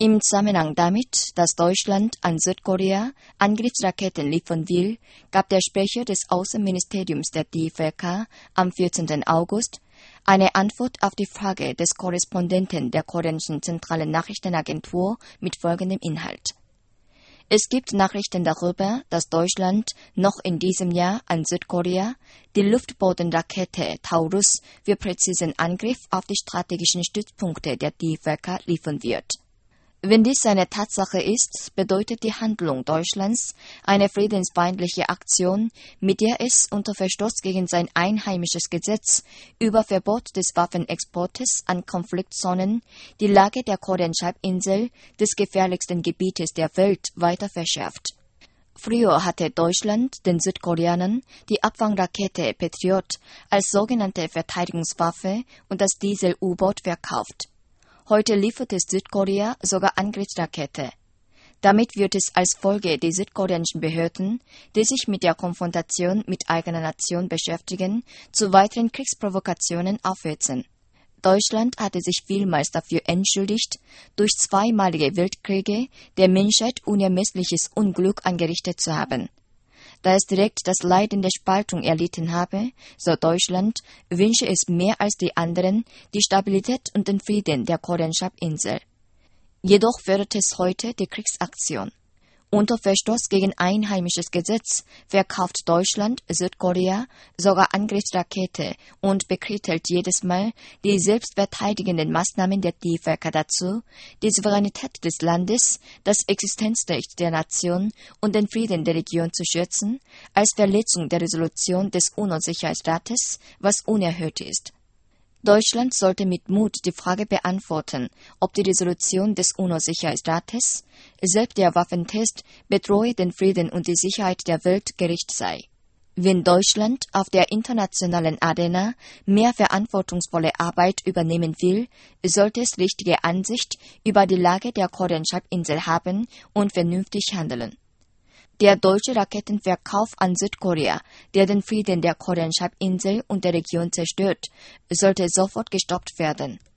Im Zusammenhang damit, dass Deutschland an Südkorea Angriffsraketen liefern will, gab der Sprecher des Außenministeriums der DPRK am 14. August eine Antwort auf die Frage des Korrespondenten der koreanischen zentralen Nachrichtenagentur mit folgendem Inhalt. Es gibt Nachrichten darüber, dass Deutschland noch in diesem Jahr an Südkorea die Luftbodenrakete Taurus für präzisen Angriff auf die strategischen Stützpunkte der DPRK liefern wird. Wenn dies eine Tatsache ist, bedeutet die Handlung Deutschlands eine friedensfeindliche Aktion, mit der es unter Verstoß gegen sein einheimisches Gesetz über Verbot des Waffenexportes an Konfliktzonen die Lage der Korean-Halbinsel, des gefährlichsten Gebietes der Welt, weiter verschärft. Früher hatte Deutschland den Südkoreanern die Abfangrakete Patriot als sogenannte Verteidigungswaffe und das Diesel-U-Boot verkauft. Heute liefert es Südkorea sogar Angriffsrakete. Damit wird es als Folge die südkoreanischen Behörden, die sich mit der Konfrontation mit eigener Nation beschäftigen, zu weiteren Kriegsprovokationen aufhetzen. Deutschland hatte sich vielmals dafür entschuldigt, durch zweimalige Weltkriege der Menschheit unermessliches Unglück angerichtet zu haben. Da es direkt das Leiden der Spaltung erlitten habe, so Deutschland, wünsche es mehr als die anderen die Stabilität und den Frieden der Korean-Halbinsel. Jedoch fördert es heute die Kriegsaktion. Unter Verstoß gegen einheimisches Gesetz verkauft Deutschland Südkorea sogar Angriffsrakete und bekrittelt jedes Mal die selbstverteidigenden Maßnahmen der DPRK dazu, die Souveränität des Landes, das Existenzrecht der Nation und den Frieden der Region zu schützen, als Verletzung der Resolution des UNO-Sicherheitsrates, was unerhört ist. Deutschland sollte mit Mut die Frage beantworten, ob die Resolution des UNO-Sicherheitsrates, selbst der Waffentest, bedrohe den Frieden und die Sicherheit der Welt gerecht sei. Wenn Deutschland auf der internationalen Arena mehr verantwortungsvolle Arbeit übernehmen will, sollte es richtige Ansicht über die Lage der Korean-Halbinsel haben und vernünftig handeln. Der deutsche Raketenverkauf an Südkorea, der den Frieden der Korean-Halbinsel und der Region zerstört, sollte sofort gestoppt werden.